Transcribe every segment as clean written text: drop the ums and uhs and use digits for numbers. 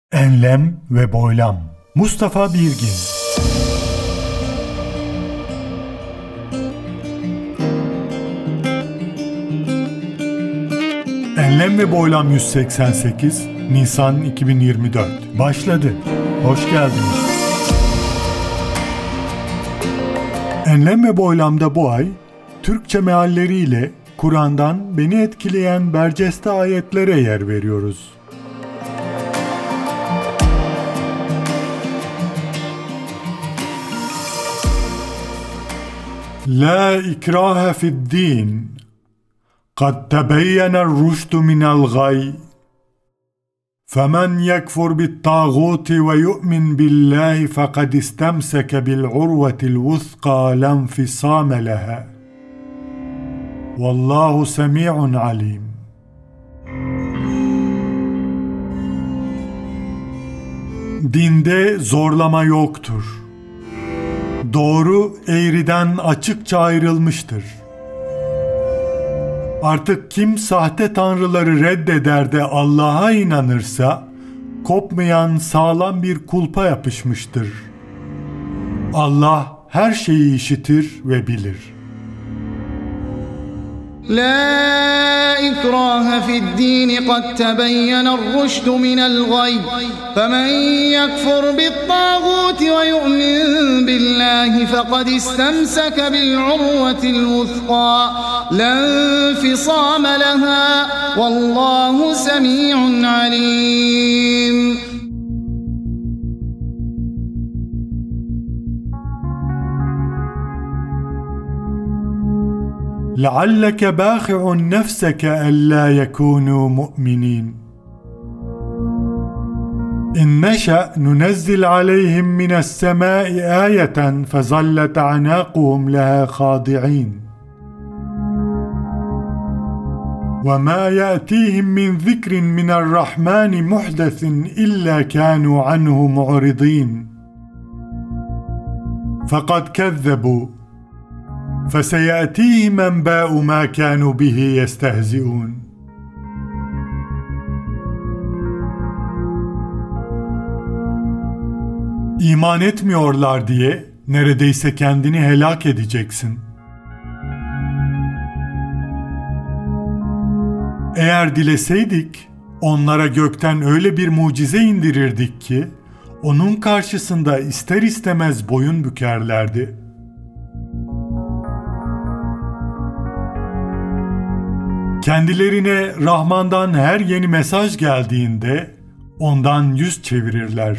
Enlem ve Boylam. Mustafa Birgin. Enlem ve Boylam 188 Nisan 2024 başladı. Hoş geldiniz. Enlem ve Boylam'da bu ay Türkçe mealleriyle Kur'an'dan beni etkileyen berceste ayetlere yer veriyoruz. La ikraha fi'd-din. Kad tebeyyena r-rüşdü minel gay. Femen yekfur bit-tağuti ve yu'min billahi fekad istemseke bil-urvetil vuthqa la infisame leha. Vallahu semi'un alim. Dinde zorlama yoktur. Doğru eğriden açıkça ayrılmıştır. Artık kim sahte tanrıları reddeder de Allah'a inanırsa, kopmayan sağlam bir kulpa yapışmıştır. Allah her şeyi işitir ve bilir. لا إكراه في الدين قد تبين الرشد من الغي فمن يكفر بالطاغوت ويؤمن بالله فقد استمسك بالعروة الوثقى لا انفصام لها والله سميع عليم. لعلك باخع نفسك ألا يكونوا مؤمنين. إن نشأ ننزل عليهم من السماء آية فظلت أعناقهم لها خاضعين. وما يأتيهم من ذكر من الرحمن محدث إلا كانوا عنه معرضين. فقد كذبوا فسيأتيهم أنباء ما كانوا به يستهزئون. İman etmiyorlar diye neredeyse kendini helak edeceksin. Eğer dileseydik, onlara gökten öyle bir mucize indirirdik ki, onun karşısında ister istemez boyun bükerlerdi. Kendilerine Rahman'dan her yeni mesaj geldiğinde ondan yüz çevirirler.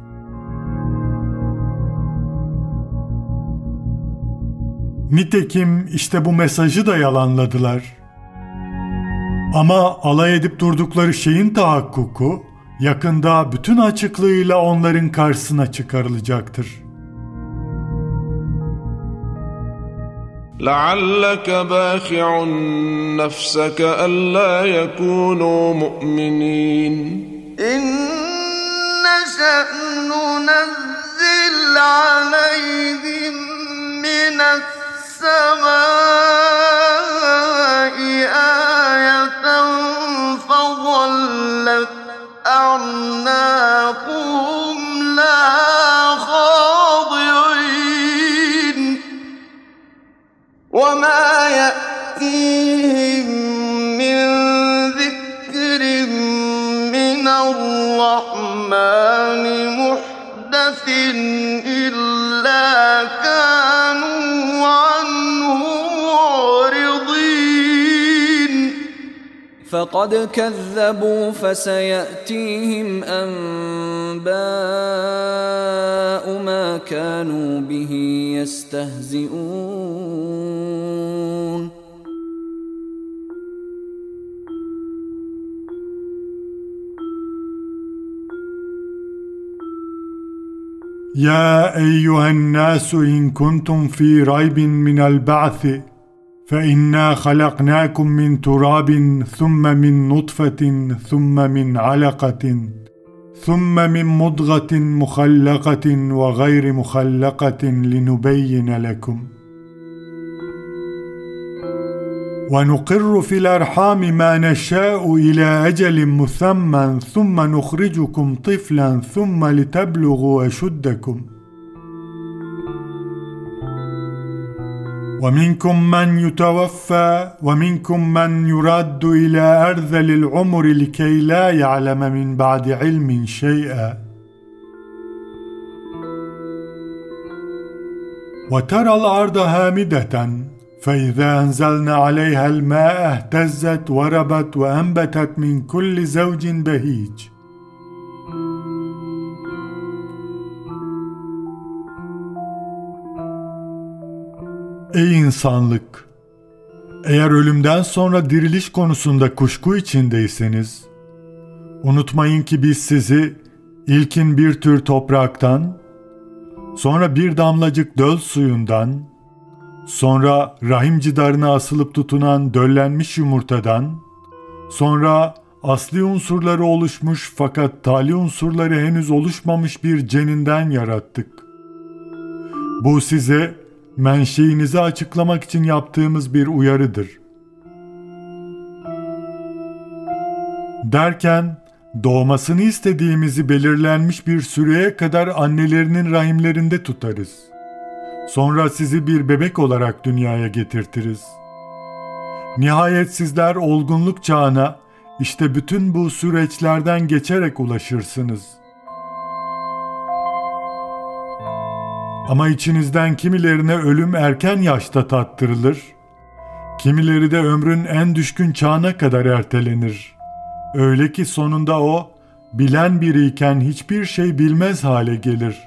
Nitekim işte bu mesajı da yalanladılar. Ama alay edip durdukları şeyin tahakkuku yakında bütün açıklığıyla onların karşısına çıkarılacaktır. لعلك باخع نفسك ألا يكونوا مؤمنين إن نشأ ننزل عليهم من السماء آية فظلت أعناقهم لها خاضعين وما يأتيهم من ذكر من الرحمن محدث إلا كانوا عنه معرضين. فقد كذبوا فسيأتيهم أنباء ما كانوا به يستهزئون. يا أيها الناس إن كنتم في ريب من البعث فإنا خلقناكم من تراب ثم من نطفة ثم من علقة ثم من مضغة مخلقة وغير مخلقة لنبين لكم. وَنُقِرُّ فِي الْأَرْحَامِ مَا نَشَاءُ إِلَى أَجَلٍ مُّسَمًّى ثُمَّ نُخْرِجُكُمْ طِفْلًا ثُمَّ لِتَبْلُغُوا أَشُدَّكُمْ وَمِنْكُمْ مَنْ يُتَوَفَّى وَمِنْكُمْ مَنْ يُرَدُّ إِلَى أَرْذَلِ الْعُمُرِ لِكَيْ لَا يَعْلَمَ مِنْ بَعْدِ عِلْمٍ شَيْئًا وَتَرَى الْأَرْضَ هَامِدَةً فَإِذَا أَنْزَلْنَا عَلَيْهَا الْمَاءَ اهْتَزَّتْ وَرَبَتْ وَأَنْبَتَتْ مِنْ كُلِّ زَوْجٍ بَهِيجٍ Ey insanlık! Eğer ölümden sonra diriliş konusunda kuşku içindeyseniz, unutmayın ki biz sizi ilkin bir tür topraktan, sonra bir damlacık döl suyundan, sonra rahim cidarına asılıp tutunan döllenmiş yumurtadan, sonra asli unsurları oluşmuş fakat tali unsurları henüz oluşmamış bir ceninden yarattık. Bu size menşeinizi açıklamak için yaptığımız bir uyarıdır. Derken, doğmasını istediğimizi belirlenmiş bir süreye kadar annelerinin rahimlerinde tutarız. Sonra sizi bir bebek olarak dünyaya getirtiriz. Nihayet sizler olgunluk çağına işte bütün bu süreçlerden geçerek ulaşırsınız. Ama içinizden kimilerine ölüm erken yaşta tattırılır, kimileri de ömrün en düşkün çağına kadar ertelenir. Öyle ki sonunda o, bilen biriyken hiçbir şey bilmez hale gelir.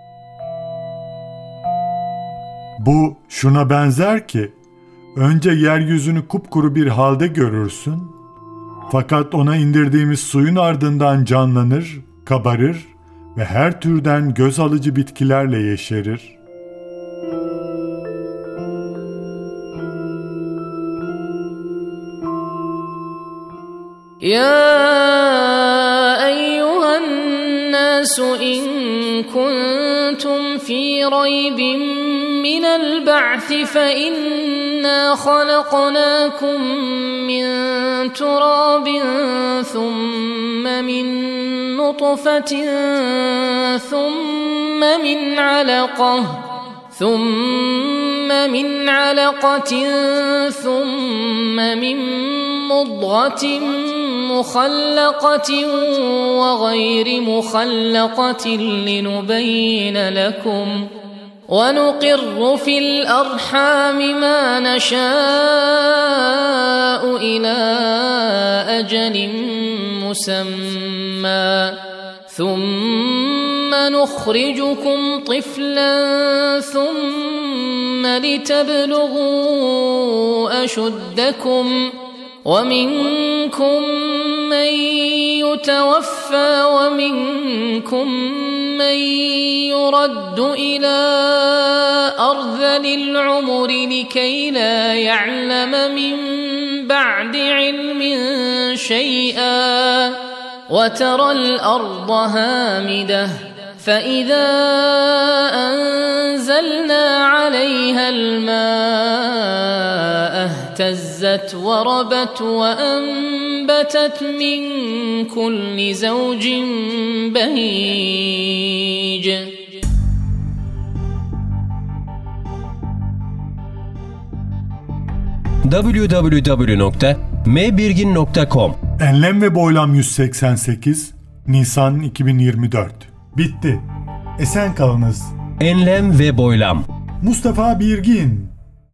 Bu şuna benzer ki, önce yeryüzünü kupkuru bir halde görürsün, fakat ona indirdiğimiz suyun ardından canlanır, kabarır ve her türden göz alıcı bitkilerle yeşerir. يا أيها الناس إن كنتم في ريب من البعث فإنا خلقناكم من تراب ثم من نطفة ثم من علقة ثم من مضغة مخلقة وغير مخلقة لنبين لكم ونقر في الأرحام ما نشاء إلى أجل مسمى ثم نخرجكم طفلا ثم لتبلغوا أشدكم ومنكم من يتوفى ومنكم من يرد إلى أرذل العمر لكي لا يعلم من بعد علم شيئا وترى الأرض هامدة فإذا أنزلنا عليها الماء اهتزت وربت وأنبتت من كل زوج بهيج www.mbirgin.com Enlem ve Boylam 188 Nisan 2024 Bitti. Esen kalınız. Enlem ve Boylam. Mustafa Birgin